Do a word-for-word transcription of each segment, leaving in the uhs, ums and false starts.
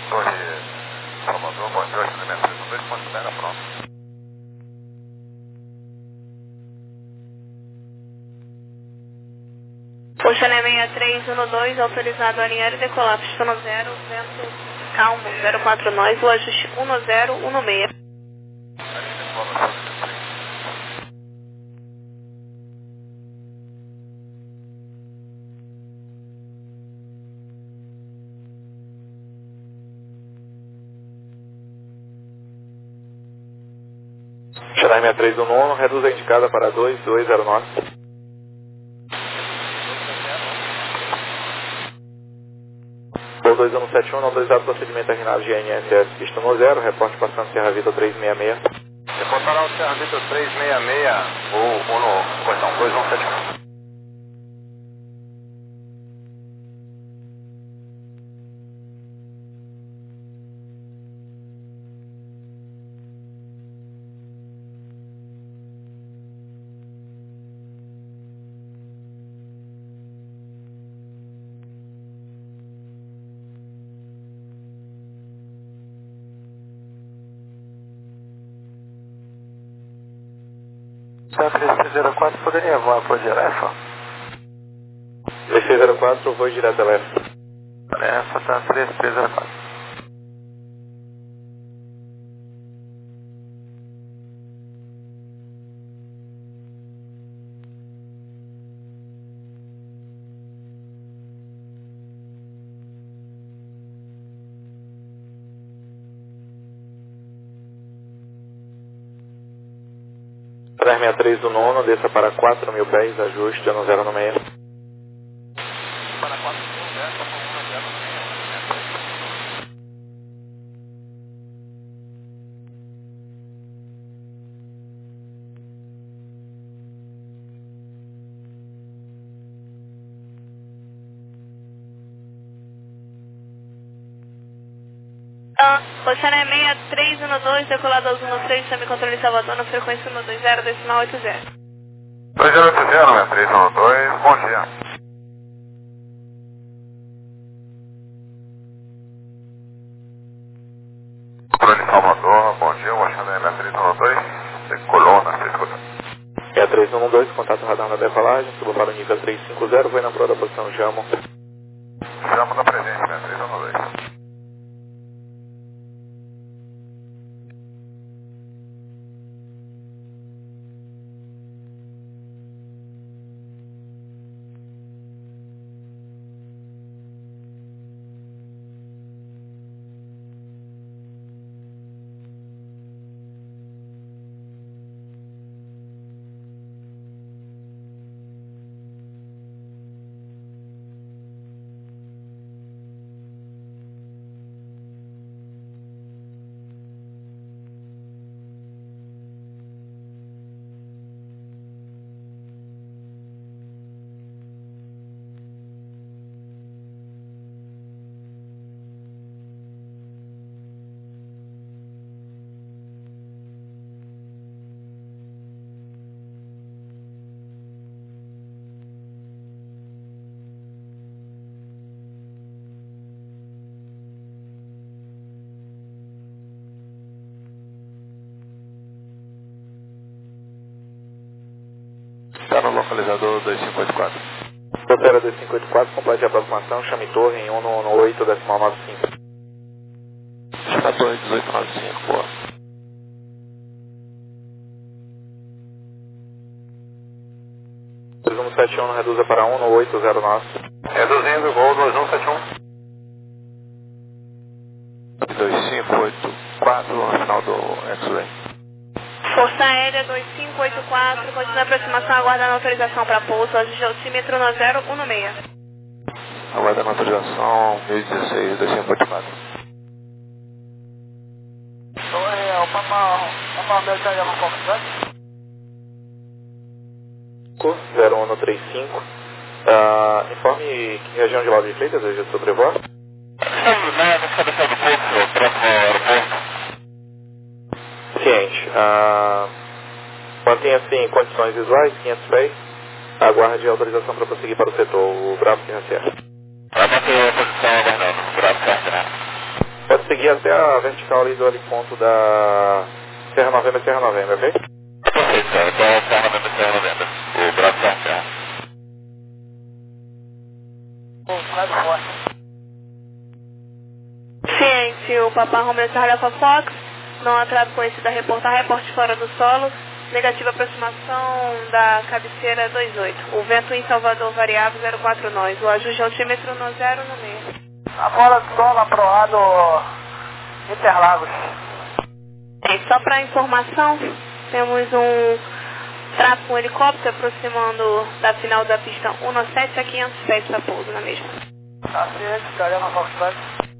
Torre Salvador, bom dia, três um dois, ponto zero, pronto. Ocean seis três um dois, autorizado a alinhar e decolar, pistão zero, vento calmo, zero quatro nós, o ajuste um zero um seis. Chennai seis três um nove, reduz a indicada para dois dois zero nove. Voo dois um sete um, autorizado procedimento terminado de N S S, pista no zero, reporte passando Serra Vitor três seis seis. Reportará o Serra Vitor três seis seis, ou Uno, perdão, dois um sete um. três zero quatro poderia voar por direto? três zero quatro, voo direto a leste. Essa tá três zero quatro. três seis três do nono, desça para quatro mil pés, ajuste ano zero no meio. Para quatro mil, desça para um zero no meio. Ah, Ocean seis três um dois, decolado aos um três, semi-controle Salvador, na frequência um dois zero, decimal oito zero. dois zero oito zero, seis três um dois, bom dia. Controle Salvador, bom dia, o Ocean seis três um dois, decolou na escuta. seis três um dois, contato radar na decolagem, suba para o nível três cinco zero, vai na proa da posição Jamo. Jamo da presente, seis três um dois. Está no localizador dois cinco oito quatro. Fronteira dois cinco oito quatro, complete a aproximação, chame torre em um um oito, decimal nove cinco. Está torre dezoito nove cinco, boa. dois um sete um, reduza para um oito zero nove. Reduzindo, gol dois um sete um. dois cinco oito quatro, no final do X-Ray. Força Aérea dois cinco oito quatro, continua a aproximação, aguardando autorização para pouso, ajuste altímetro no zero um seis. Aguardando autorização, mil e dezesseis, dois cinco oito quatro. Oi, é o Papa, Papa América aí, alguma coisa? zero um três cinco. Uh, informe que região de Lauro de Freitas deseja sobrevoar. Ciente. Uh, Mantenha-se em condições visuais, quinhentos pés. Aguarde a autorização para prosseguir para o setor, o Bravo Serra Serra. Para manter a posição, Bernardo, Bravo Serra Serra. Pode seguir até a vertical ali do heliponto da Serra Novembro e Serra Novembro, ok? Perfeito, cara. Então, Serra Novembro e Serra Novembro. O braço Serra Serra. Ciente, o Papa Romeo Charlie Alpha Fox, não atraso conhecido a reportar, reporte fora do solo, negativa aproximação da cabeceira dois oito. O vento em Salvador variável zero quatro nós, o ajuste altímetro no zero no meio. Agora solo aproado Interlagos. É, só para informação, temos um tráfego com helicóptero aproximando da final da pista um sete a quinhentos pés para pouso na mesma. Tá ciente, Charlie Alpha Fox.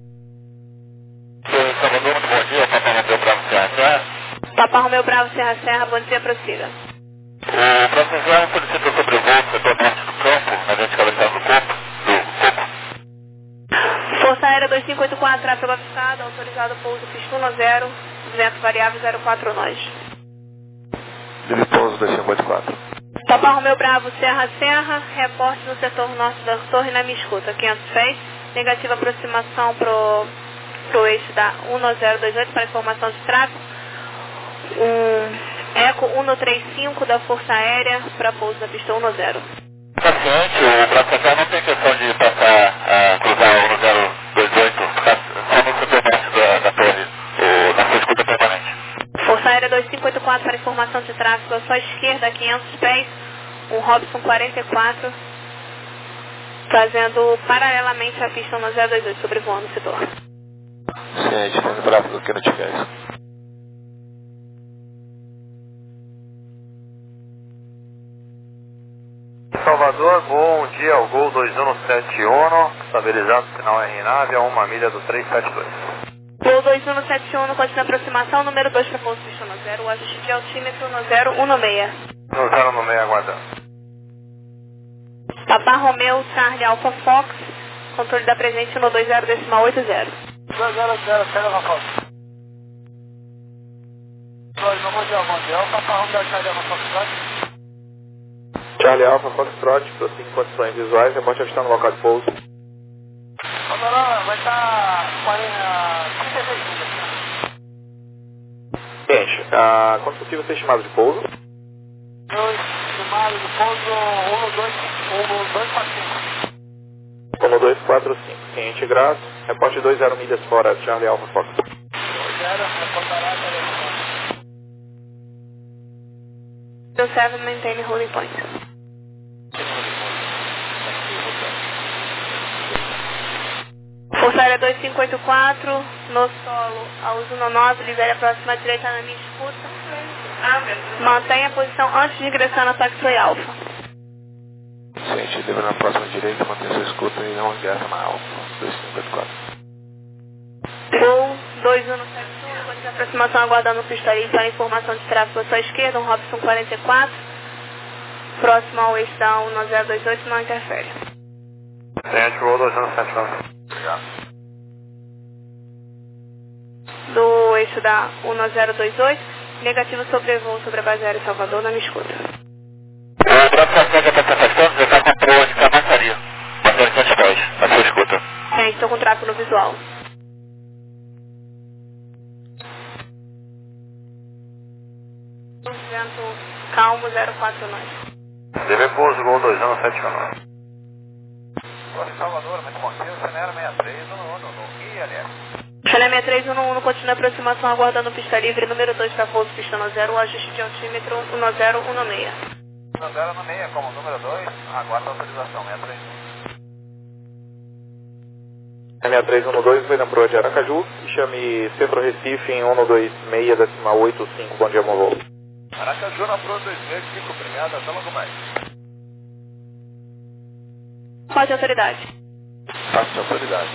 Salvador, muito bom dia. Papa Romeu Bravo Serra Serra. Papa Romeu Bravo Serra Serra, bom dia, prossiga. O próximo slide solicita sobrevoo do setor norte do campo, na vertical do corpo, do corpo. Força Aérea dois cinco oito quatro, tráfego avistado, autorizado pouso pista um zero, vento variável zero quatro nós. Livre pouso dois cinco oito quatro. Papa Romeu Bravo Serra Serra, reporte no setor norte da torre na minha escuta, quinhentos pés, negativa aproximação pro, pro eixo da um zero dois oito para informação de tráfego, um Eco um três cinco da Força Aérea para pouso da pista um zero. Paciente, o braço Serra não tem questão de passar, a cruzar o um zero dois oito, só no setor norte da, da torre, o, na sua escuta permanente. Força Aérea dois cinco oito quatro para informação de tráfego à sua esquerda, quinhentos pés, um Robson quarenta e quatro, fazendo paralelamente a pista um zero dois oito, sobrevoando o setor. Ciente, tendo bravo do que não tiver isso. Salvador, bom dia, o Gol dois um sete um, estabilizado sinal R nave a uma milha do três sete dois. Gol dois um sete um, continua aproximação, número dois para pouso pista um zero, o ajuste de altímetro no zero um seis. No zero no meio, aguardando. Papa Romeu Charlie Alpha Fox, controle da presente no dois zero decimal oito zero. dois zero zero, Charlie Alpha Fox. dois, no Mundial Mundial, Papa Romeo Charlie Alpha Fox. Charlie Alpha Foxtrot, prossiga em condições visuais, reporte ajustando o local de pouso. Agora vai estar trinta e seis milhas. Ciente, ah, quanto possível ser estimado de pouso? Eu estimado de pouso um dois quatro cinco. um dois quatro cinco, ciente graças, reporte dois zero milhas fora, Charlie Alpha Fox. dois zero, reportará Do seven, maintain holding point. Força Aérea dois cinco oito quatro, no solo, a uso nove, libere a próxima direita na minha escuta. Mantenha a posição antes de ingressar na taxi Alfa. Ciente, livre na próxima direita, mantenha sua escuta e não ingressa na Alfa, dois cinco oito quatro. Gol dois um sete um, condição de aproximação aguardando o pista livre para informação de tráfego à sua esquerda, um Robson quarenta e quatro, próximo ao eixo da um zero dois oito, não interfere. Ciente, Gol dois um sete um. Obrigado. Do eixo da um zero dois oito, negativo sobrevoo sobre a base aérea Salvador, não me escuta. O braço Serra já está se afastando, já está com a proa de cavaçaria, batendo quinhentos pés, na sua escuta. É, estou com tráfego no visual. Vento calmo zero quatro nove. D V pouso, Gol dois um sete um. Salvador, muito bom dia, Cenera sessenta e três, no, no, no I L S. Chalé sessenta e três um um, continua a aproximação aguardando pista livre, número dois para pouso pista um zero, o ajuste de altímetro um zero um seis. um zero no meio, como número dois, aguarda a autorização, sessenta e três. sessenta e três um dois, foi na proa de Aracaju, e chame Centro Recife em um dois seis, decimal oito cinco, bom dia, bom voo. Aracaju na proa dois meses, fico obrigado, até logo mais. Pode autoridade. Passo de autoridade.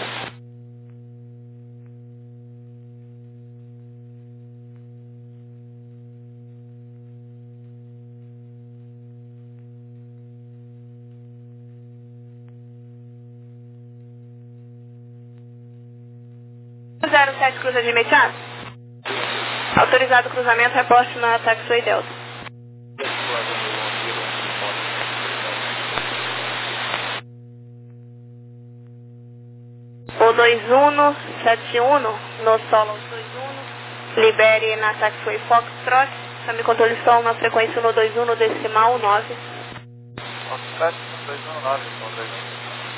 zero sete cruza de imediato. Autorizado o cruzamento, reporte na Taxway Delta. O dois um sete um, no solo dois um, libere na taxiway Foxtrot, chame controle som na frequência um dois um decimal nove. Foxtrot um dois um nove, um dois um.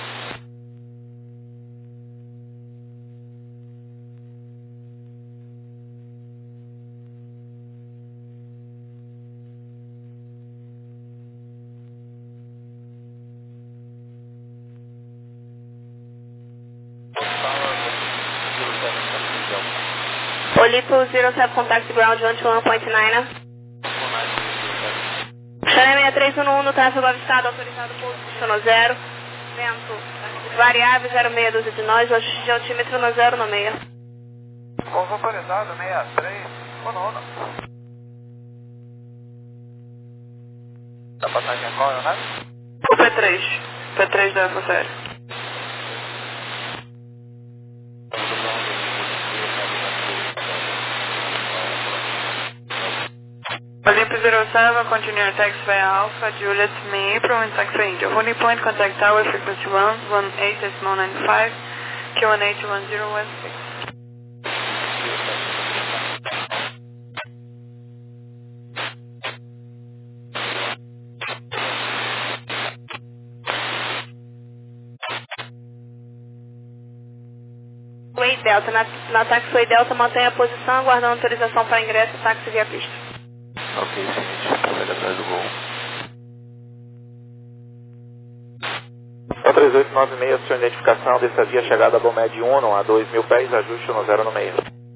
Olipo zero sete contact ground one to one point nine. Channel seis três um um no tráfego avistado, autorizado por destino zero. Vento variável zero seis doze de nós, ajuste de altímetro no zero no meio. Pouso autorizado seis três um um. Da passagem qual é o nome? O P três. P três da F zero. Olympus zero seven, continue taxiway Alpha, Juliet, May April and taxiway India. Holding point, contact tower, frequency one, one eight decimal nine five, Q one eight one zero one six. Way Delta, na, na taxiway Delta, mantenha a posição, aguardando autorização para ingresso, táxi via pista. Ok, seguinte, pega atrás do gol. O três oito nove seis, sua identificação, dessa via chegada a Bomed um, a dois mil pés, ajuste no zero no meio.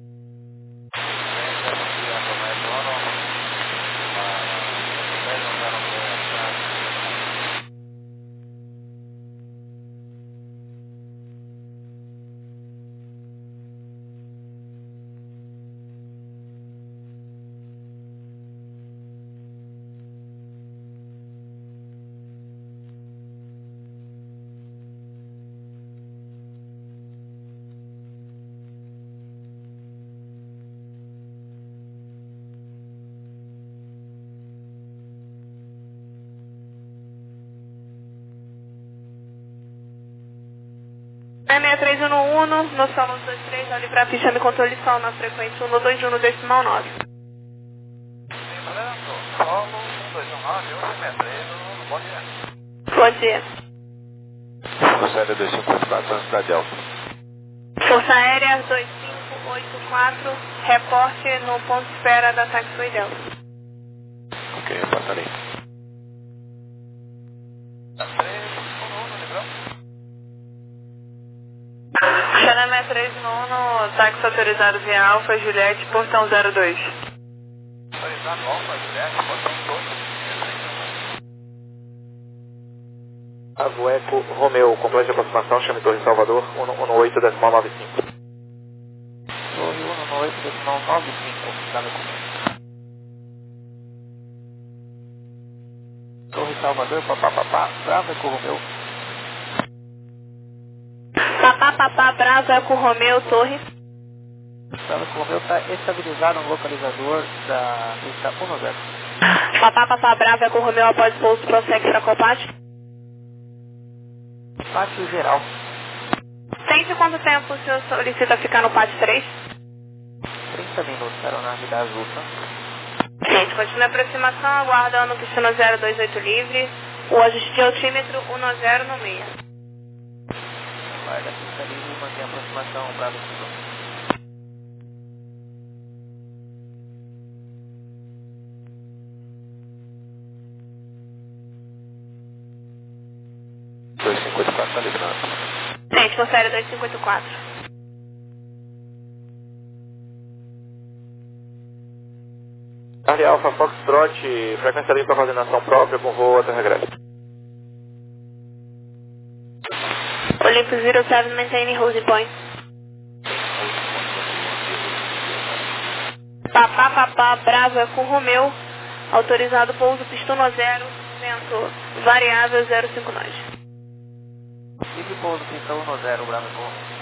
seis três um um, no solo um dois três, olhe para a ficha, me controle sol na frequência um dois um decimal nove. Lembrando, solo um dois um nove, hoje seis três um um, bom dia. Bom dia. Força Aérea dois cinco oito quatro, antes da Delta. Força Aérea dois cinco oito quatro, reporte no ponto de espera da taxiway Delta. Ok, eu passarei. três um um, lembrando? Channel seis três um um, táxi autorizado via Alfa, Juliette, portão zero dois. Autorizado Alfa, Juliette, portão dois. Avo Eco Romeu, complete aproximação, chame Torre Salvador, um um oito decimal nove cinco. Torre um um oito decimal nove cinco, dá meu comando. Torre Salvador, papapá, Bravo Eco Romeu. Papá, papá, Bravo, Eco Romeu, Torre. Bravo Eco Romeu está estabilizado no localizador da pista um zero. Papá, papá, Bravo, Eco Romeu, após pouso, prossegue para Copate. Pátio geral. Tem quanto tempo o senhor solicita ficar no pátio três? trinta minutos, aeronave da Azul, tá? Gente, continue a aproximação, aguardando o destino zero dois oito livre, o ajuste de altímetro um zero no meio. Guarda a pista livre e mantém a aproximação, Bravo Sul. dois cinco oito quatro, tá livrando. Gente, Força Aérea dois cinco oito quatro. Charlie Alpha Foxtrot, frequência livre para coordenação própria com voo até regresso. Olympus zero seven, maintaining holding point. Papá, papá, Bravo, Eco Romeu, autorizado pouso, pistão zero, vento variável zero cinco nove. Livre pouso, pista um zero, Bravo Eco Romeu.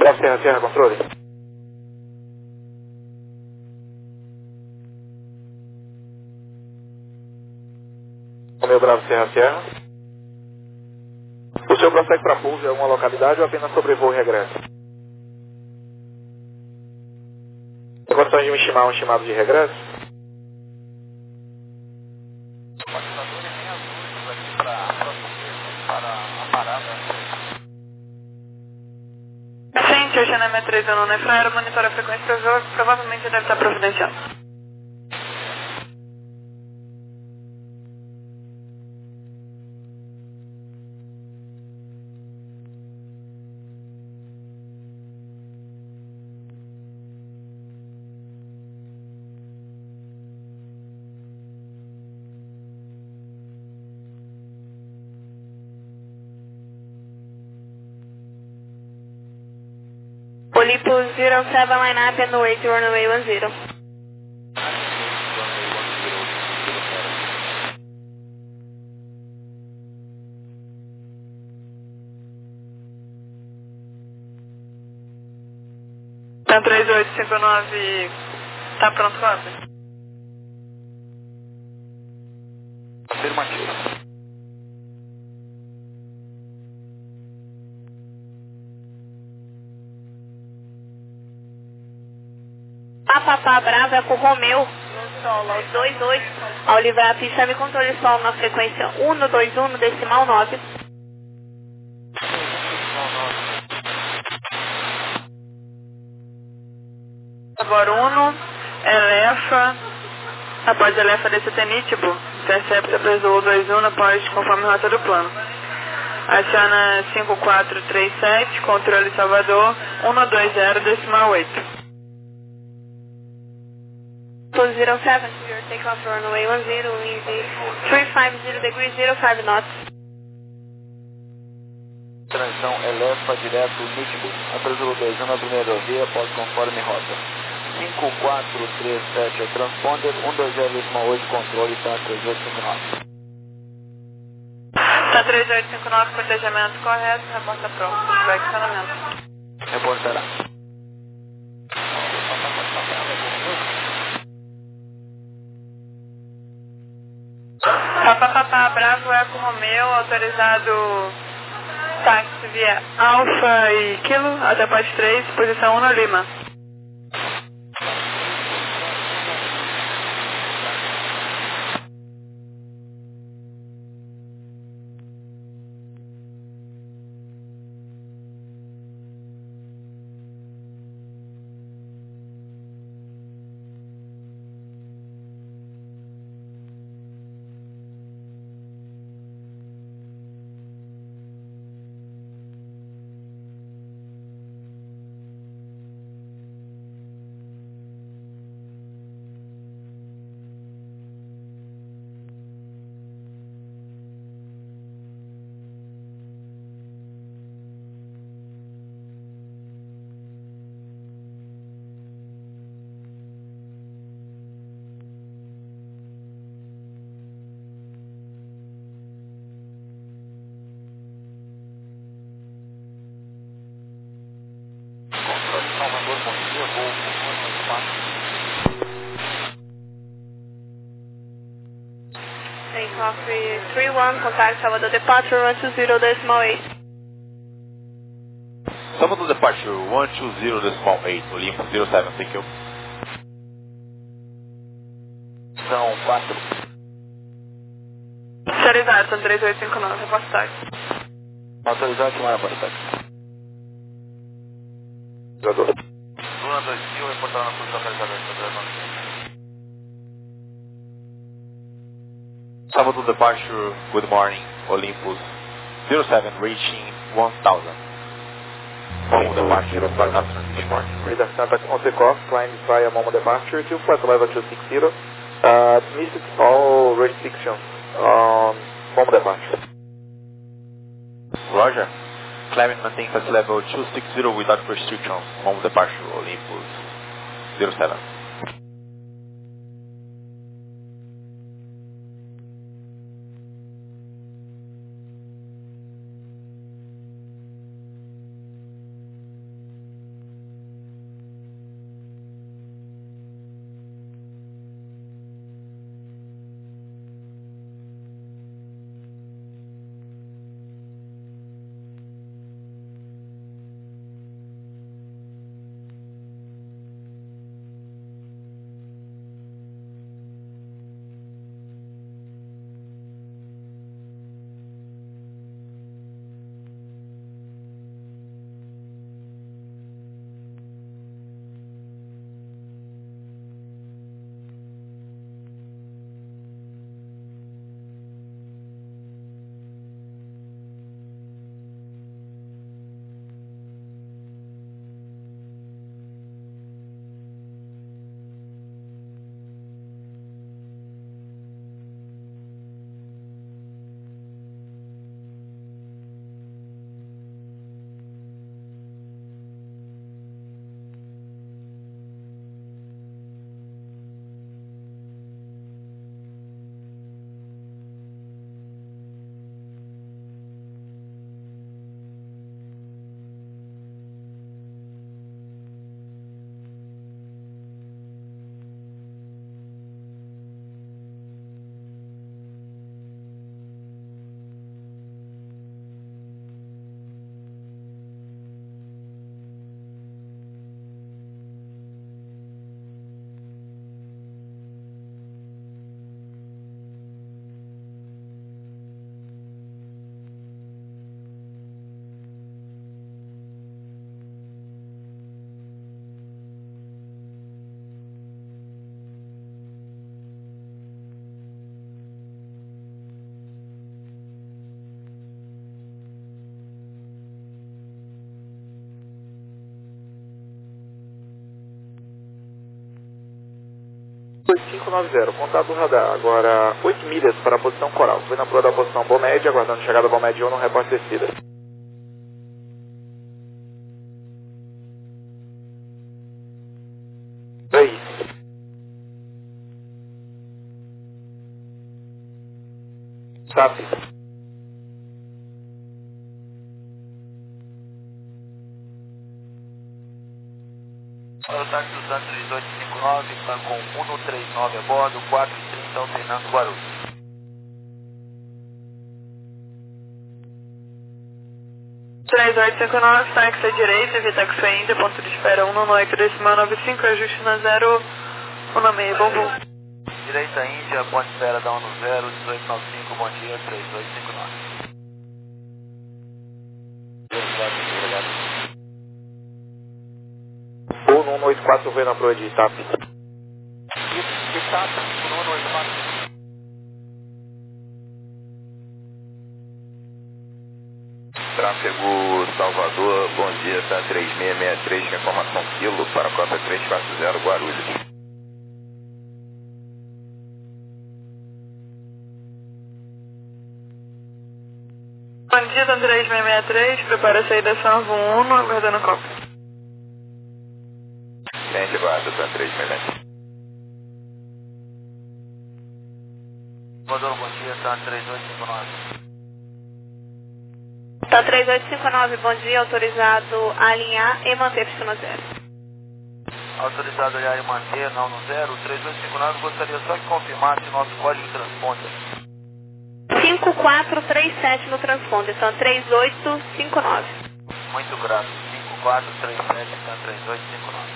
Bravo Serra Serra, controle. Romeu Bravo Serra Serra. O senhor prossegue para pouso em alguma localidade ou apenas sobrevoo e regressa? Tem condições de me estimar um estimado de regresso? Gente, hoje na M três no Nefraero, monitora a frequência prova- provavelmente deve estar providenciando. Olympus zero seven line up and wait runway one zero. Então três oito cinco nove, tá pronto para você? Afirmativo. Papapá Bravo é com o Romeu, no solo, aos dois oito, ao livrar a pista, me controle solo na frequência um dois um, decimal nove. Agora Uno, Elefa, após Elefa desse Tenitibo, intercepta preso dois um, após conforme rota do plano. Aciona cinco quatro três sete, controle Salvador, um dois zero, decimal oito. zero seven, your takeoff runway one zero, wind three five zero degrees, zero five knots. Transição Elefa direto Nítibo. Apresou dois um na primeira via, após conforme rota. cinco quatro três sete é transponder, um dois zero decimal oito, controle, tá três oito cinco nove. Tá três oito cinco nove, cotejamento correto, reporta pronto, vai acionamento. Reportará. Papapá Bravo é com Romeu, autorizado táxi via Alfa e Kilo, até parte três, posição um Lima. Takeoff three one, contact Salvador departure one two zero decimal eight. Salvador departure one two zero decimal eight, Olympus zero seven, thank you. São quatro. Autorizado, são três oito cinco nove, reporte táxi. Autorizado, chamar a porta. Luna dois mil, reportando na posição localizada. Salvador departure, good morning, Olympus zero seven, reaching one thousand. Momo departure, start up transmission. Radar contact on takeoff, climb via Momo departure, two flight level two six zero. Uh, missed all restrictions on Momo departure. Roger. Climate maintain flight level two six zero without restrictions. Momo departure, Olympus zero seven. oito cinco nove zero, contato do radar. Agora, oito milhas para a posição coral. Foi na proa da posição Bomed, aguardando chegada Bomed um no reporte descida. três. SAP. Para o táxi do Santos três oito cinco nove, está com um um três nove a bordo, quatro e trinta, alternando Guarulhos. três oito cinco nove, táxi à direita, Vitaxo Índia, ponto de espera um no oito decimal nove cinco, ajuste na zero um no meio, bom voo. Direita Índia, ponto de espera da um no zero, dezoito nove cinco, bom dia, três oito cinco nove. Ou no um oito quatro veio na proa de Itap. Itap, um oito quatro. Tráfego Salvador, bom dia, está três seis seis três, com informação quilo para a cota três quatro zero Guarulhos. Bom dia, tá três seis seis três, prepara a saída Salvo um, aguardando a cópia. Cliente guarda, tá três seis seis. Salvador, bom dia, tá três oito cinco nove. Tá três oito cinco nove, bom dia, autorizado a alinhar e manter pistona zero. Autorizado a alinhar e manter, não no zero, três oito cinco nove, gostaria só que confirmasse o nosso código de transponder. cinco quatro três sete no transponder, são três oito cinco nove. Muito grato, cinco quatro três sete, tá três oito cinco nove.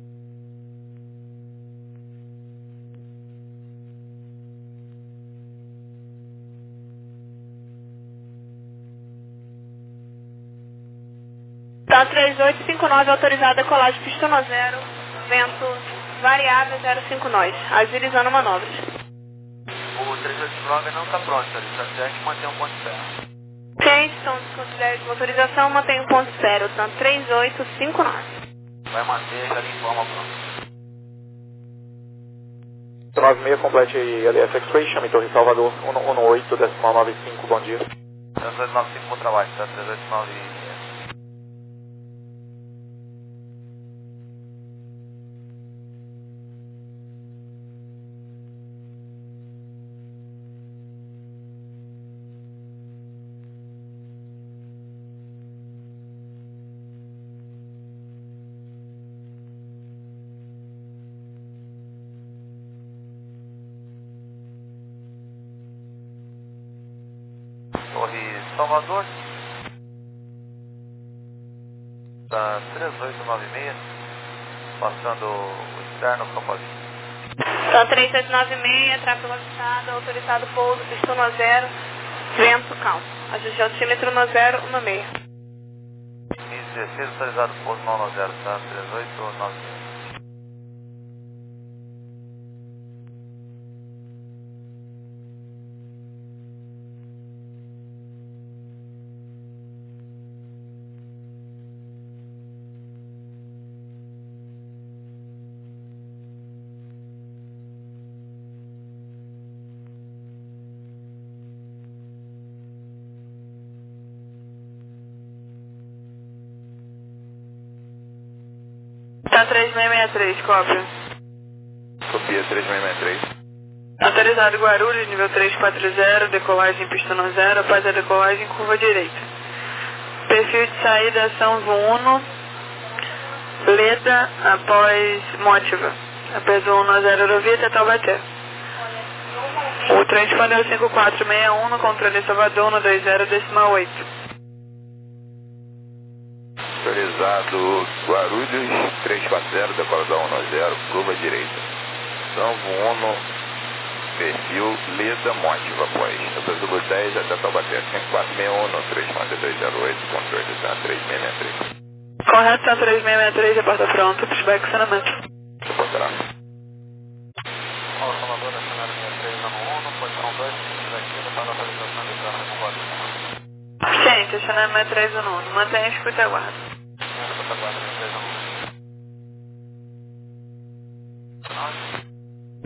Tá três oito cinco nove, autorizada a colagem pistona zero, vento variável zero cinco nós, agilizando manobras. O três oito cinco nove não está pronto, ele está certo de manter um ponto zero. Ok, então desconsidere de motorização, mantém um ponto zero, tanto três oito cinco nove. Vai manter, já lhe informa pronto. nove seis, complete L S X-Ray, chame Torre Salvador, um um oito decimal nove cinco, bom dia. três oito nove cinco, bom trabalho, tá três oito nove. Torre Salvador, tá três oito nove seis, passando o externo Copazinho. Tá três oito nove seis, tráfego avistado, autorizado pouso, pistona zero, vento calmo. Ajuste altímetro no zero, no meio. dezesseis, autorizado pouso não no zero, tá três oito nove seis. Tá três seis seis três, cópia. Copia três seis seis três. Autorizado Guarulhos, nível três quatro zero, decolagem pistona zero, após a decolagem curva direita. Perfil de saída São Vuno, Leda, após Mótiva. Após o um no zero Eurovia até Taubaté. O transponder cinco quatro seis um no controle Salvador no dois zero decimal oito. Autorizado Guarulhos, três quatro zero, decola da um no zero, curva direita. São Vuno, perfil Leda Mótiva, após. Azul dez até Taubaté, cinco quatro seis um, no transponder dois zero oito, controle da três seis seis três. Correto, tá três seis seis três, a porta pronta, pushback funcionamento. Suportará. Ó, Salvador, nacionário sessenta e três, ano um, posição dois, aqui, está na atualização de carro com quatro. Gente, acionamento três um um, mantenha a escuta e aguarda.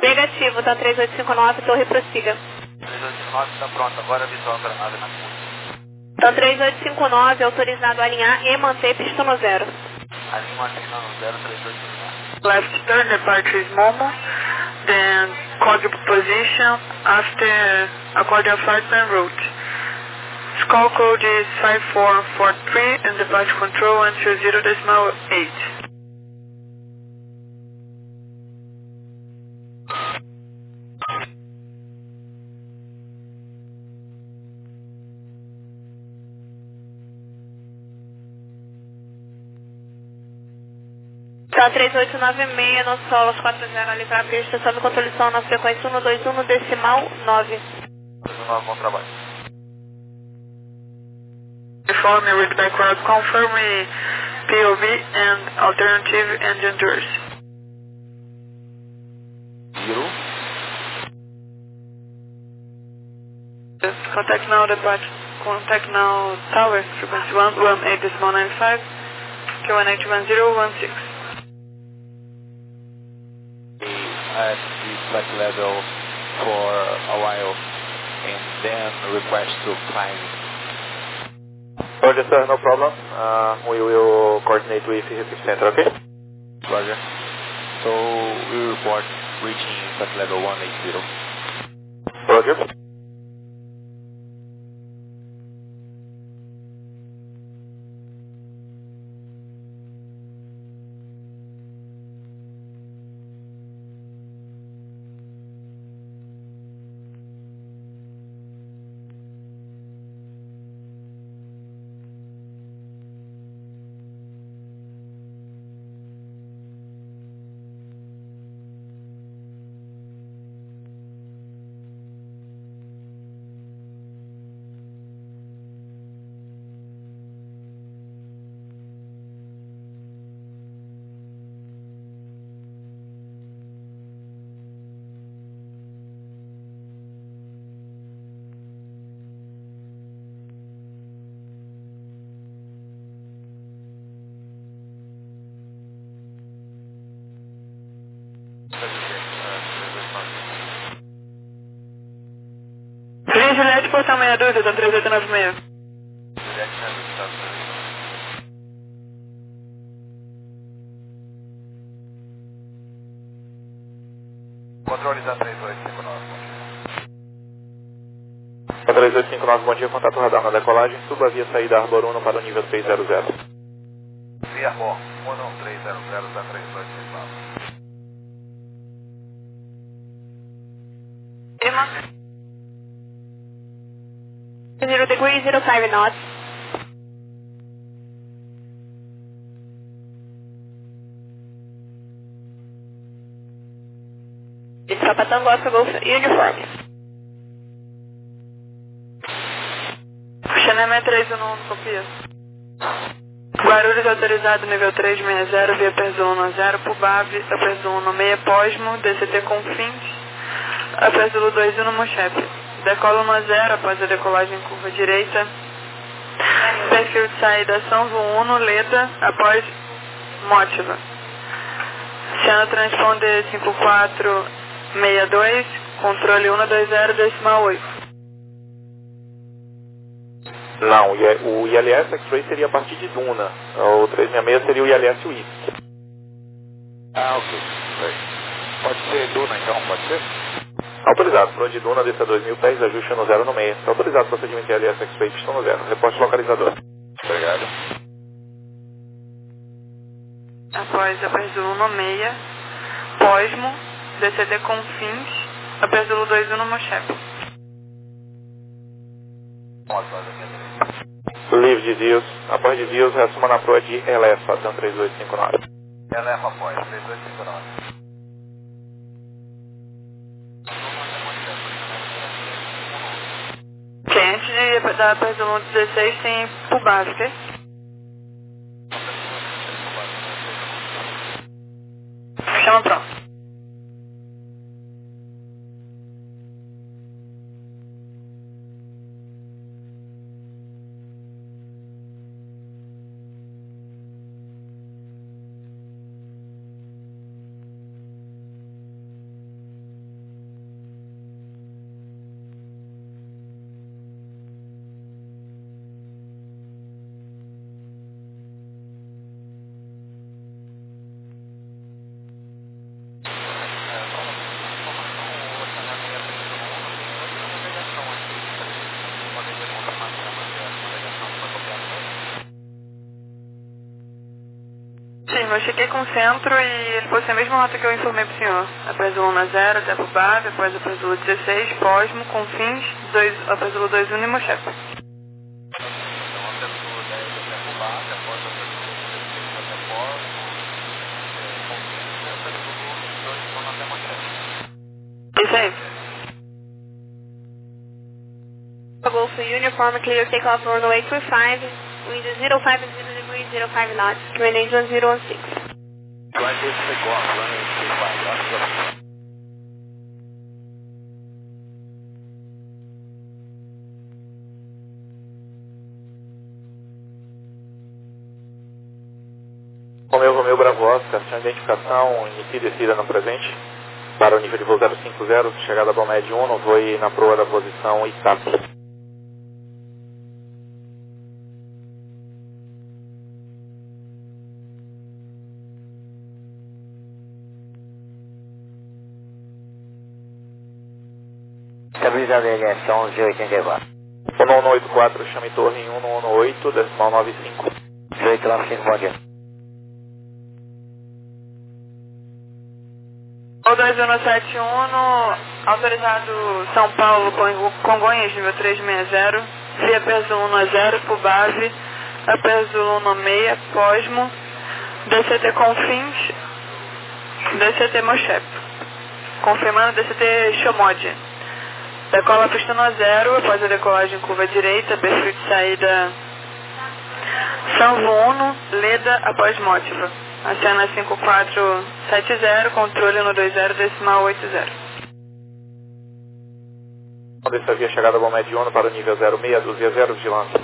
Negativo, tá três oito cinco nove, torre prossiga. três oito cinco nove está pronto, agora visual para a nave na curva. Então três oito cinco nove, autorizado a alinhar e manter pista no zero. Alinha mantendo no zero três oito cinco nove. Left turn, departure is Momo. Then code position after accordion flight plan route. Skull code is five four four three and departure control one two zero decimal eight. Tá três oito nove seis, no solo quatro zero ali pra pista, sob controlação na frequência um dois um decimal nove. Bom trabalho. Inform me with backward, confirm me P O V and alternative engine doors. Zero. Contact now departure, contact now tower, frequency one one eight decimal nine five, Q one eight one zero one six. At the flight level for a while and then request to climb. Roger, sir, no problem. Uh, we will coordinate with Recife Center, okay? Roger. So we report reaching flight level one eighty. Roger. Juliette, portão meia dúzia, tá três oito nove seis. Controle da três oito cinco nove. A três oito cinco nove, bom dia, contato radar na decolagem, suba via saída Arbor um para o nível três zero zero. Via Arbor um três zero zero da três oito cinco nove. Irmã. zero degree, zero five knots. It's Papa Tango, Oscar Golf, uniform. Xanemé três um um, copia. Guarulhos autorizado nível três sessenta via Perzuno zero, Pubave, a Perzuno meia Posmo, D C T Confins, a Perzulo dois um no Mochepe. Decola um a zero após a decolagem em curva direita. Perfil de saída São Vuno, Leda, após Mótiva. Channel Transponder cinco quatro seis dois, controle um dois zero decimal oito. Não, o I L S X-Ray seria a partir de Duna. O trezentos e sessenta e seis seria o I L S Whisky. Ah, ok. Pode ser Duna então, pode ser? Autorizado, pro de Duna, desça dois mil pés, ajuste no zero no meio. Está autorizado, procedimento I L S X-Ray, pistão no zero. Reporte localizador. Obrigado. Após a Perzulo no meia, Posmo, D C D Confins, a Perzulo dois um no Mochepe. Livre de Deus, após de Deus, reassuma na proa de Elefa, então três oito cinco nove. Elefa após, três oito cinco nove. Ok, antes de da Perzulo dezesseis tem Pubave, ok? Chama pronto. Sim, eu chequei com o centro e ele fosse a mesma rota que eu informei pro senhor. A Presulo um zero até pro B A V, depois a Presulo dezesseis, Posmo, Confins, dois, a Presulo dois um e Mochep. Então a Presulo dez até pro B A V, após a Presulo dezesseis até Posmo, Confins e a Presulo dois um até Mochep. Isso aí. Golf Uniform, clear takeoff runway three five, wind zero five zero degree, zero five knots, range one zero one six. Right this takeoff, runway three five, knots. Romeu, Romeu, Bravo Oscar, sem identificação, inicia descida no presente, para o nível de voo zero cinco zero, chegada a Balmed um, voo na proa da posição I T A P. Estabilizado L S onze oitenta e quatro. um um oito quatro, chame torre em um um oito, decimal nove cinco. oito nove cinco, bom dia. O dois um sete um, autorizado São Paulo, Congonhas, nível trezentos e sessenta, via Presulo um zero pro B A V, a Presulo um seis, Posmo, D C T Confins, D C T Mochep. Confirmando D C T Chomod. Decola pista no zero, após a decolagem curva direita, perfil de saída São Uno, Leda, após Mótiva. Acena cinco quatro sete zero, controle no dois zero, decimal oito zero. Desça via chegada a Balmed um para o nível zero seis, dúzia zero, vigilância.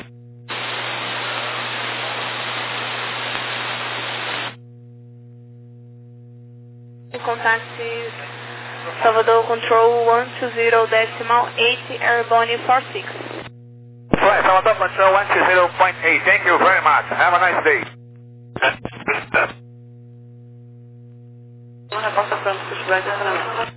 Contact Salvador Control one two zero decimal eight, airborne four six. Flight Salvador Control one two zero point eight, thank you very much. Have a nice day. Uma resposta pronta para estiver de treinamento.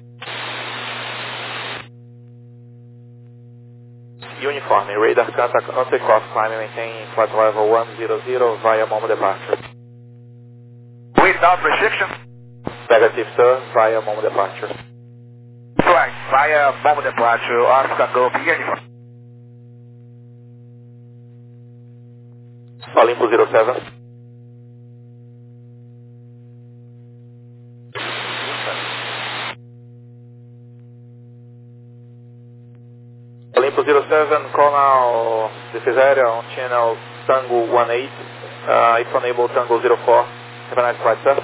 Uniform, radar contact on takeoff, climb and maintain flight level one zero zero via Momo departure. Without restriction. Negative, sir, via Momo departure. Flight via Momo departure, Oscar Golf Uniform. Olimpo zero seven. Olimpo zero seven, call now, this is area on channel Tango one eight, uh, it's unable Tango zero four, have a nice flight, sir.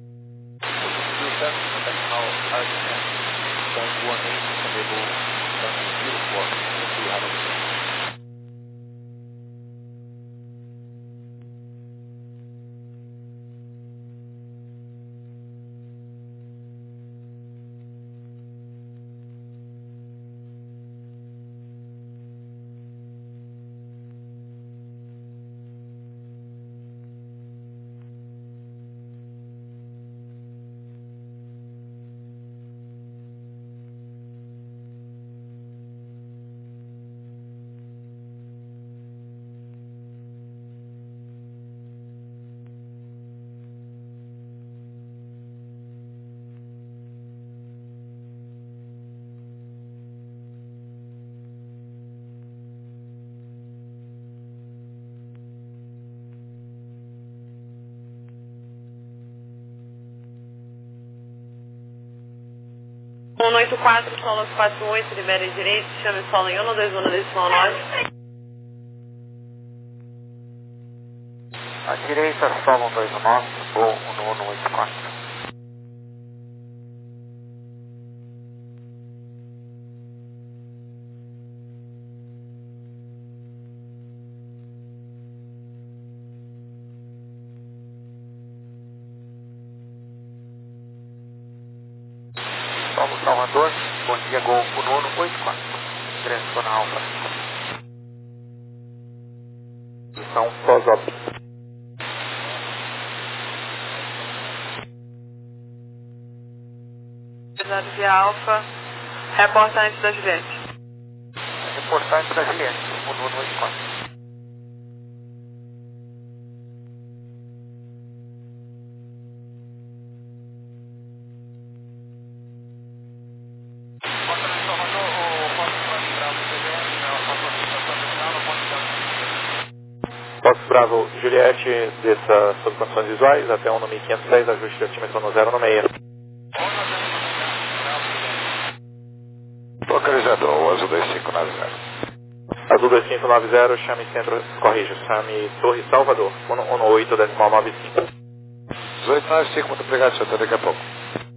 um oito quatro, solo quatro oito, libere direito, chame solo em um dois um, decimal nove. À direita, solo dois um nove, ou um um oito quatro. Solo Salvador, bom dia, Gol um um oito quatro. Direção na Alfa. São Prosop. Via Alfa, reporta antes da Juliette. Reportar para a Juliette, um um oito quatro. Bravo Juliette, desça sob condições visuais, até um no mil quinhentos e dez, ajuste de altímetro no zero no meia. Localizador, o Azul dois cinco nove zero. Azul dois cinco nove zero, chame centro, corrija, chame Torre Salvador, um um oito decimal nove cinco. dezoito nove cinco, muito obrigado, senhor, até daqui a pouco.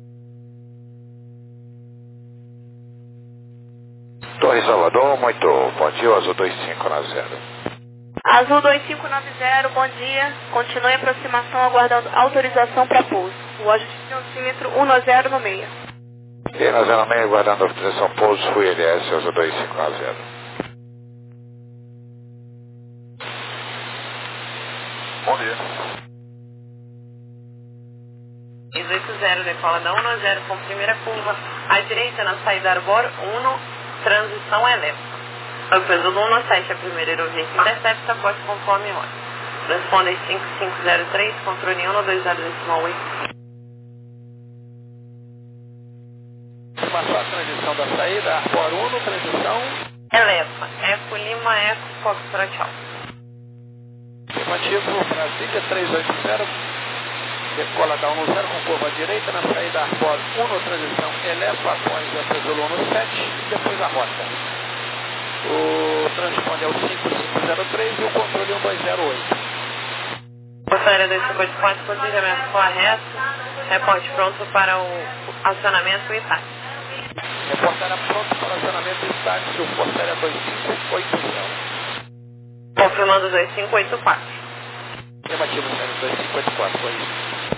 Torre Salvador, muito bom dia, o Azul dois cinco nove zero. Azul dois cinco nove zero, bom dia. Continue a aproximação aguardando autorização para pouso. O ajuste de altímetro um no zero no meia. E na zero meia, aguardando autorização pouso, fui L S, Azul dois cinco nove zero. Bom dia. seis oito zero, decola da um no zero com primeira curva à direita na saída Arbor um, transição elétrica. O peso do um no sete, a primeira aerovia que intercepta, após conforme hora. Transponder cinco cinco zero três, controle um no dois zero decimal oito. Passou a transição da saída, Arbor um, transição. Eleva, Eco Lima, Eco Foxtrot Alfa. Afirmativo, Brasília três oito zero, decola da um no zero com curva à direita, na saída Arbor um, transição eleva após a peso um no sete, e depois a rota. O transponder é o cinco cinco zero três e o controle é o dois zero oito. Portaria dois cinco oito quatro, posicionamento correto, reporte pronto para o acionamento e táxi. Reportaria pronto para acionamento e táxi, o Portaria dois cinco oito zero. Confirmando dois cinco oito quatro. Afirmativo, sério, dois cinco oito quatro, foi isso.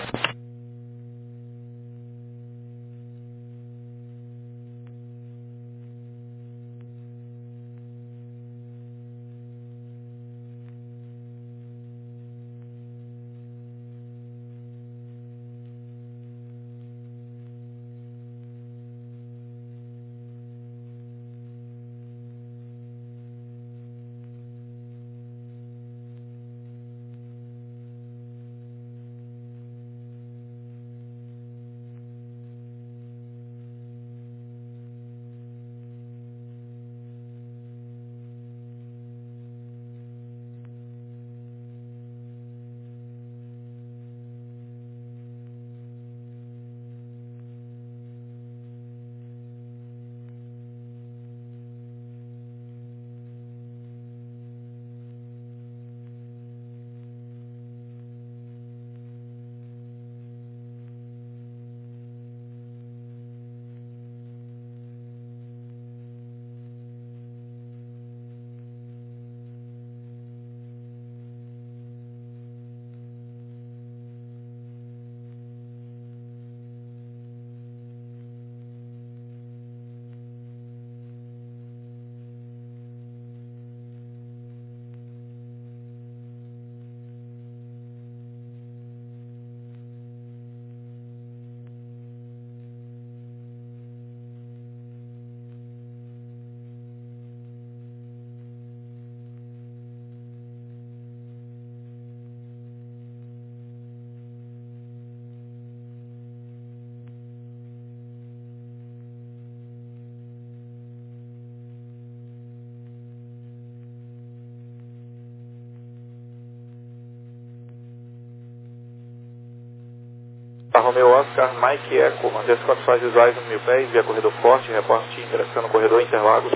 Romeo Oscar, Mike Eco, manter as condições visuais no mil pés, via corredor forte, reporte interação no corredor Interlagos.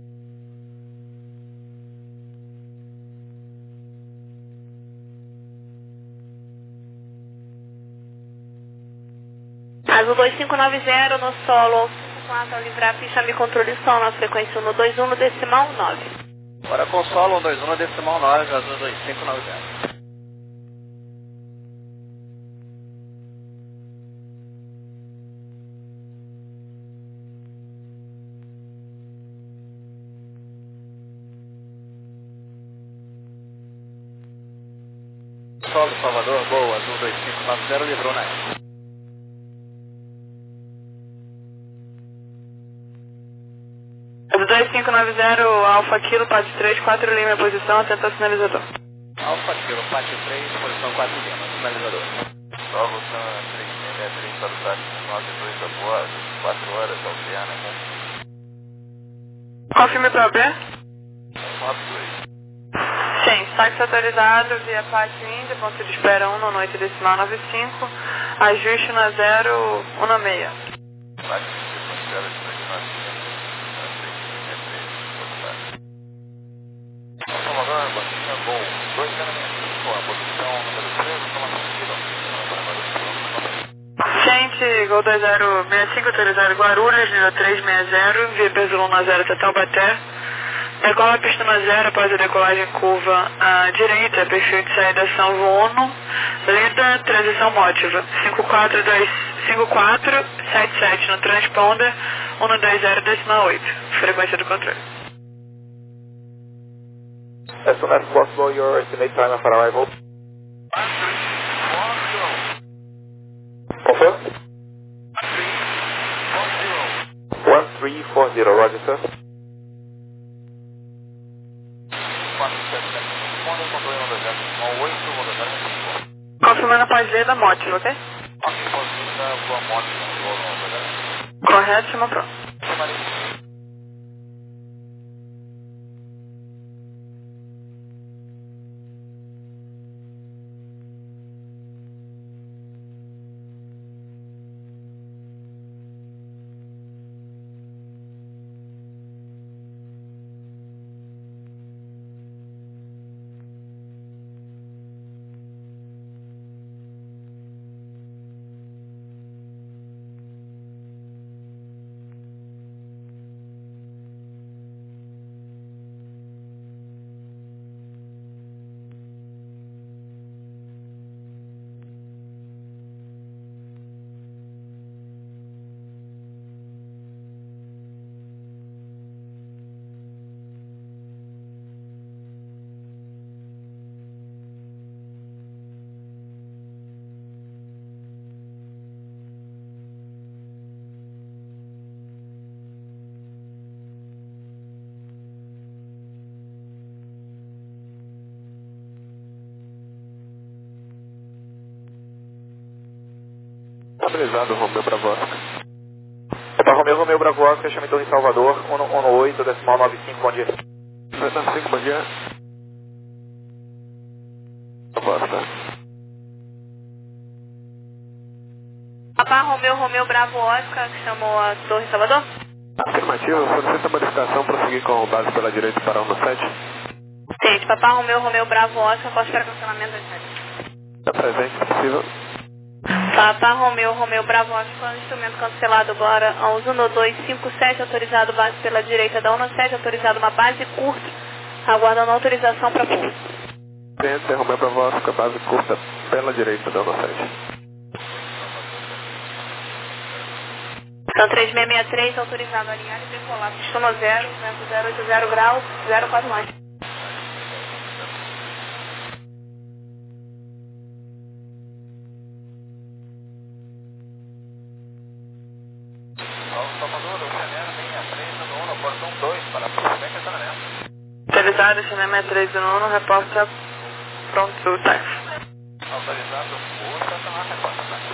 Azul dois cinco nove zero no solo, cinco quatro ao livrar pista, me controle som na frequência um no dois um no decimal nove. Agora com solo um dois um no decimal nove, Azul dois cinco nove zero. Solo Salvador, boa, Azul dois cinco nove zero, livrou na época. Azul dois cinco nove zero, Alfa Kilo, Pátio três, quatro Lima, posição, atento ao sinalizador. Alfa Kilo, Pátio três, posição quatro Lima, sinalizador. Salvo Sam três seis seis três para o táxi nove dois a boa, quatro horas, Alciana, né? Confirme para o B. nove dois. Sim, táxi autorizado via Pátio Índia, ponto de espera um na noite decimal noventa e cinco, ajuste na zero um na meia. Salvador, Baixinha, Gol dois zero seis cinco, a posição número três, informação seguida. Gente, Gol dois zero seis cinco, autorizado Guarulhos, nível três seis zero, via Peso um na zero até Taubaté. Decola a pista na zero após a decolagem curva à direita, perfil de saída São Uno, lida, transição mótiva, cinco quatro sete sete no transponder, um dois zero decimal oito, frequência do controle. As soon as possible, your estimate time of arrival. Confirm? one three four zero, roger, sir. Confirmando após lida mótiva, ok? Correto, chama pronto. Estabilizado, Romeu Bravo Oscar. Opa, Romeu, Romeu Bravo Oscar, chama então em Salvador, um oito, decimal noventa e cinco, bom dia. noventa e cinco, bom dia. Bravo Oscar. Papa Romeu, Romeu Bravo Oscar, que chamou a Torre Salvador? Afirmativo, solicita a modificação, prosseguir com base pela direita para um no sete. Sim, Papa Romeu, Romeu Bravo Oscar, posso esperar cancelamento das séries. Está presente, se possível. Papa Romeu, Romeu Bravo Oscar, instrumento cancelado agora aos um dois cinco sete, autorizado base pela direita da um sete, autorizado uma base curta, aguardando autorização para pouso. Presente, Romeu Bravo Oscar, base curta pela direita da um sete. Então três seis seis três, autorizado a alinhar e decolar, pistona zero, vento zero oito zero graus, zero quatro nove. Autorizado, C N M três um um, reporta pronto o táxi. Autorizado, curta, tá na reporta táxi.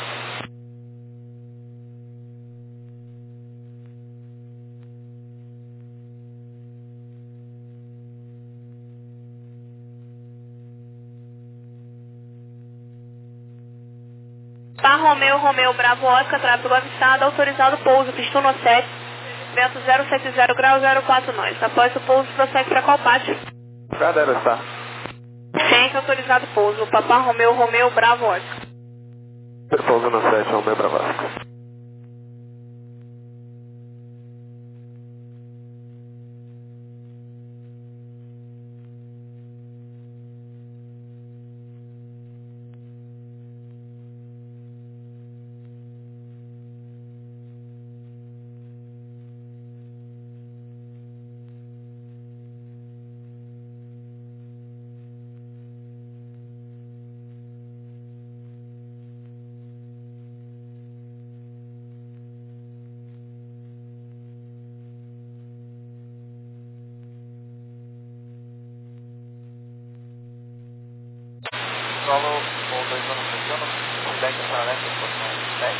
Pá Romeu, Romeu Bravo Oscar, tráfego avistado, autorizado pouso, pistona sete, vento zero sete zero grau, zero quatro nove. Após o pouso, prossegue para qual pátio? Já deve estar. Ciente, autorizado pouso. Papá Romeu, Romeu Bravo Oscar. Pouso no sete, Romeu Bravo Oscar. Solo Gol dois um sete um, feedback Saralete, posição dez.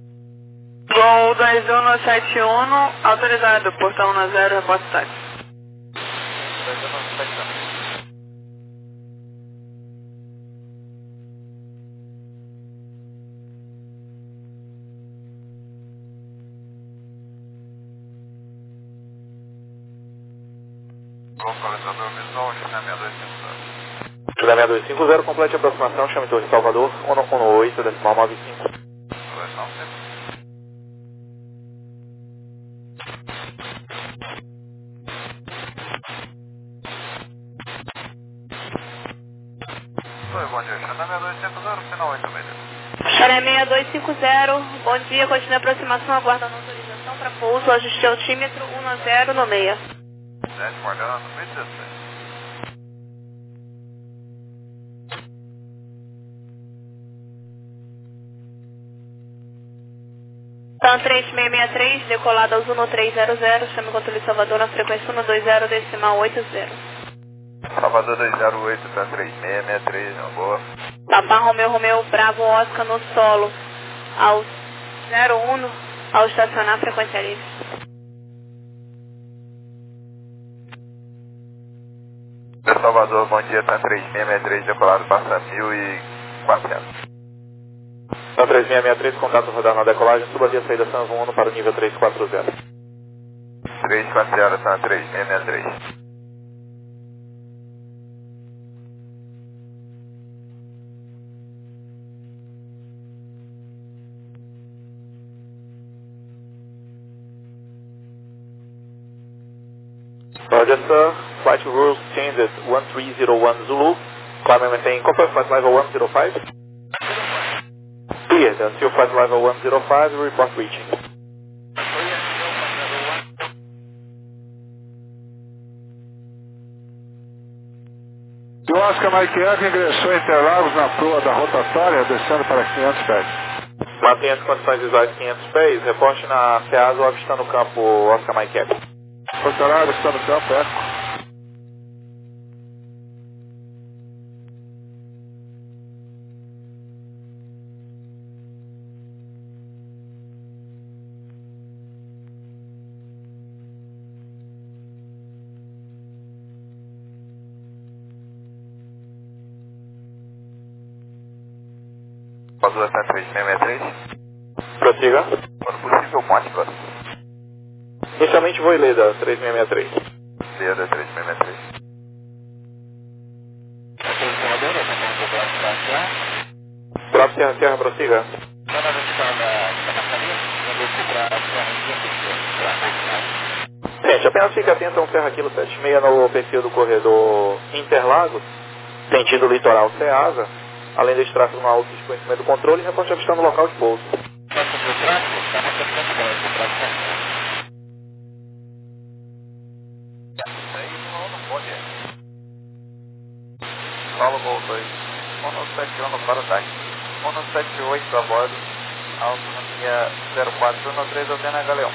Gol dois um sete um, autorizado, portão na zero, reporte táxi. Localizador visual, China seis dois cinco zero. China seis dois cinco zero, complete a aproximação, chame Torre Salvador, um um oito, decimal nove cinco. dois nove cinco. Oi, bom dia, China seis dois cinco zero, final oito meia. China seis dois cinco zero, bom dia, continue a aproximação, aguardando autorização para pouso, ajuste altímetro um zero no meia. sete, guardando, meio dezesseis. TAM três seis seis três, decolado aos um três zero zero, chame o controle Salvador na frequência um dois zero, decimal oito zero. Salvador dois zero oito, TAM três seis seis três, uma boa. Papá Romeu Romeu Bravo Oscar no solo, ao zero um, ao estacionar frequência livre. Salvador, bom dia, TAM três seis seis três, decolado, passa mil e quatrocentos. TAM três seis seis três, contato rodar na decolagem, suba via saída San Juan para o nível três quatro zero. três quatro zero, TAM três seis seis três. Roger, sir. Flight rules changed one three zero one Zulu. Climb and maintain confirm flight level one zero five. Cleared until flight level one zero five, report reaching. O Oscar Mike Eco ingressou em Interlagos na proa da rotatória, descendo para quinhentos pés. Mantenha as condições visuais quinhentos pés, reporte na CEASO avistando o campo Oscar Mike Eco. Rotatória avistando o campo, Eco. Salvador, TAM três seis seis três. Prossiga. Quando possível, Mónaco. Inicialmente vou Leda três seis seis três. Leda três seis seis três. Bravo Serra Serra, prossiga. Gente, apenas fique atento a um Serra Kilo sete seis no perfil do corredor Interlagos, sentido litoral CEASA, além deste tráfego no alto de conhecimento do controle e reporte avistando o local de pouso. Paulo Gol dois, um sete um para o táxi, um sete oito a bordo, autonomia zero quatro um três, Atena Galeão.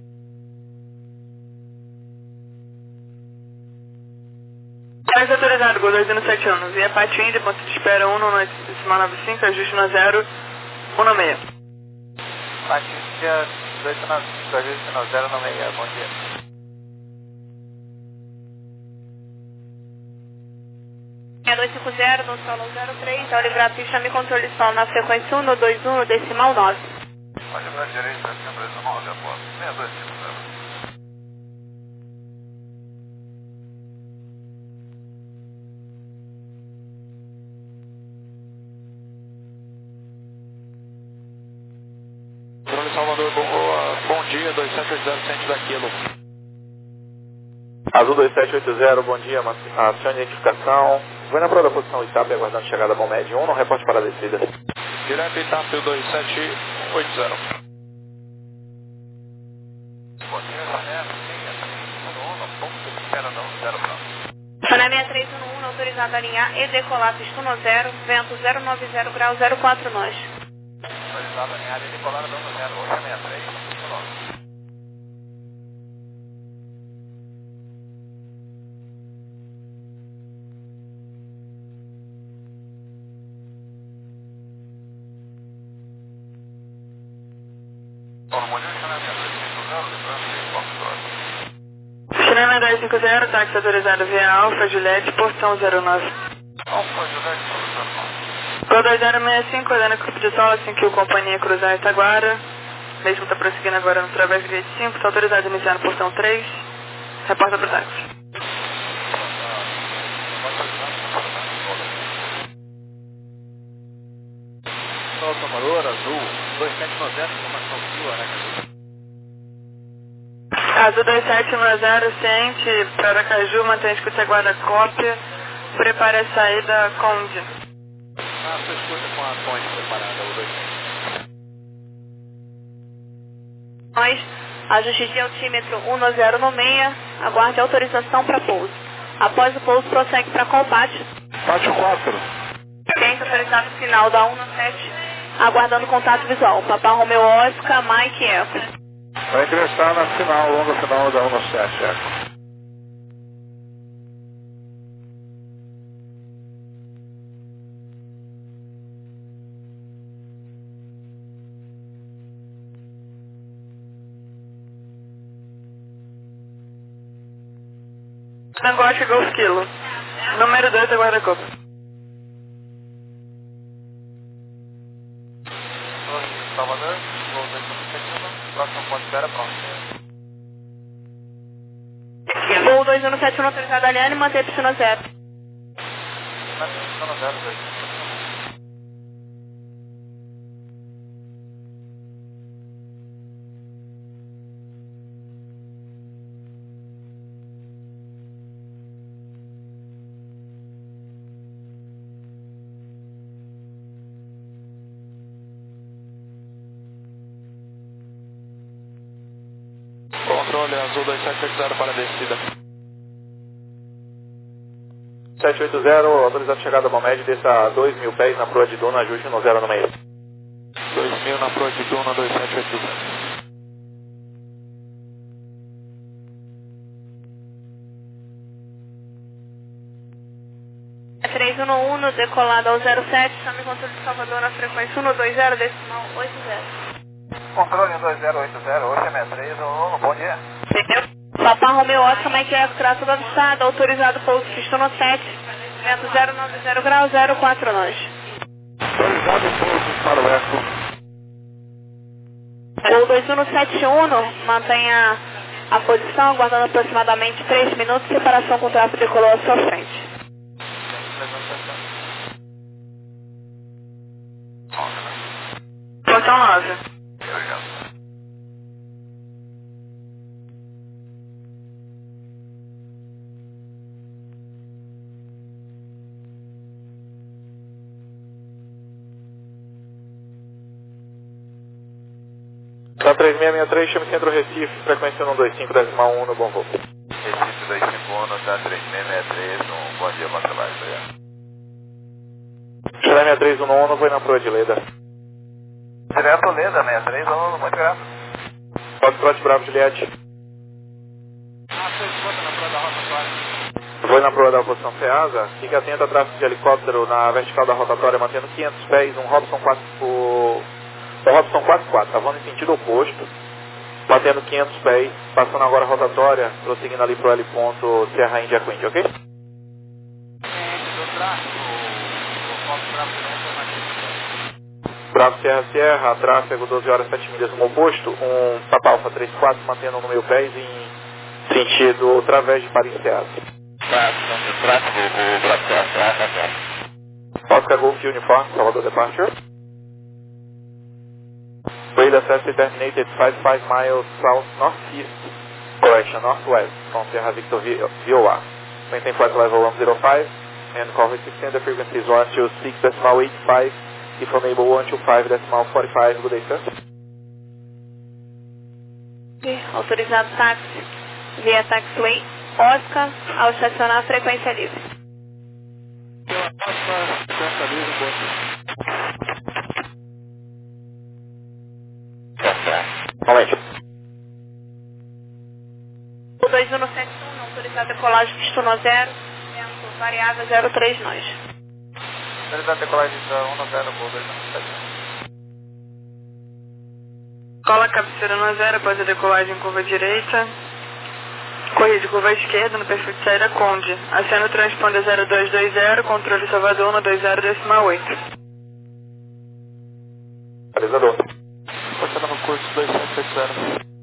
Táxi autorizado, Gol dois um sete um, via Pátio Índia, ponto de espera um no decimal nove cinco, ajuste no zero um no meio. Pátio Índia dezoito nove cinco, ajuste no zero no meio, bom dia. seis dois cinco zero, no solo zero três, ao livrar a pista, chame controle sol na frequência um dois um, decimal nove. Pode para a direita, sempre nove, após seis dois cinco zero. Controle Salvador, bom, bom dia, dois sete oito zero, centro da Quilo. Azul dois sete oito zero, bom dia, acione identificação. Vou na prova da posição Itap, aguardando chegada a Balmed um, no reporte para a descida. Direto Itap dois sete oito zero. Bom dia, Janela, um ponto de espera não, zero não. China seis três um um, autorizado a alinhar e decolar pista um zero, vento zero nove zero grau zero quatro nós. Autorizado a alinhar e decolar dando zero, hoje é seis três, cinco nove. China seis cinco zero, táxi autorizado via Alfa, Juliette, portão zero nove. Alfa, Juliette, portão zero nove. Gol dois zero seis cinco, olhando corpo de solo, assim que o companhia cruzar Itaguara. Mesmo está prosseguindo agora no Través Gate cinco, está autorizado a iniciar no portão três. Reporta para o táxi. Salvador, Azul, dois sete nove zero, informação Fio, Aracaju. Azul dois sete nove zero, ciente para Aracaju, mantém a escuta e aguarda a cópia. Prepare a saída, Conde. Ah, sua escuta com a ponte preparada, o dois sete. Nós, ajuste de altímetro um nove zero no meia, aguarde autorização para pouso. Após o pouso, prossegue para qual pátio? Pátio quatro. Cliente autorizado final da um sete, aguardando contato visual. Papá Romeu Oscar, Mike Eco. Vai ingressar na final, longa final da um sete, Eco. Tangote Golf Kilo. Número dois, aguarda a cópia. Torre Salvador, voo dois sete um, próximo ponto de espera, pronto. Voo dois um sete um autorizado Aliane, manter piscina zero. Na piscina zero, dois. Controle Azul dois sete oito zero para a descida. sete oito zero, autorizado chegada ao médio, desça a dois mil pés na proa de Duna, ajuste no zero no meio. dois mil na proa de Duna, dois sete oito zero. três um um, decolado ao zero sete, chame controle de Salvador na frequência um dois zero, decimal oito zero. Controle um dois zero oito zero, hoje é sessenta e três, um, bom dia. Papá Romeu Oscar, Mike Eco, traço do avisado, autorizado pouso Cristo no sete, vento zero nove zero grau, zero quatro nós. Autorizado pouso para o Eco. Voo dois um sete um, mantenha a posição, aguardando aproximadamente três minutos, separação com o tráfego decolou à sua frente. Portão nove. Tá três seis seis três, chame Centro Recife, frequência um dois cinco, decimal um no bom voo. Recife dois cinco um, tá três seis seis três, um bom dia, bom trabalho, obrigado. Chame três um um, foi na proa de Leda. Direto Leda, sessenta e três, um, muito grato. Pode trote Bravo Juliette. Ah, sua escuta na proa da rotatória. Foi na proa da posição Ceasa, fique atento a tráfego de helicóptero na vertical da rotatória, mantendo quinhentos pés, um Robson quatro, um Robson quatro quatro, tá voando em sentido oposto, batendo quinhentos pés, passando agora a rotatória, prosseguindo ali pro L ponto Serra Índia Quinte, ok? Do tráfego, o foco Bravo direto na Bravo Serra Sierra, tráfego doze horas sete milhas no oposto, um Papa Alfa trinta e quatro mantendo no meu pés em sentido através de Paris Ceasa. Tráfego, o Bravo Serra, Oscar Golf Uniform, Salvador Departure. Rail access terminated five five miles south northeast, correction northwest from Sierra Victor V O R. Maintain flight level one zero five and call receive sender frequencies one two six decimal eight five, if unable one two five decimal forty five. Good day, sir. Autorizado táxi via taxiway Oscar ao estacionar a frequência livre. frequência livre, bom dia. Momento. O dois um sete um, autorizado decolagem pisto no zero, vento variável zero três nós. Autorizado decolagem da um zero, voo dois um sete um. Cola a cabeceira no zero após a decolagem em curva direita. Corrida curva esquerda no perfil de saída Conde. Aceno transponder zero dois dois zero, controle Salvador no dois zero decimal oito. Realizador. Passando no curso dois sete oito zero.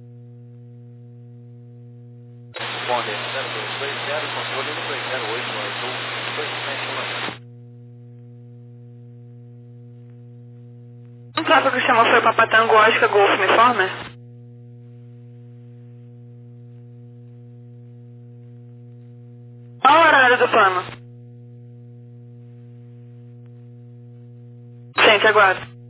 Bom dia, zero dois dois zero, controle no dois zero oito, azul, dois sete um. tráfego que chamou foi Papa Tango Oscar Golf Uniforme? Qual o horário do plano? Gente, aguardo.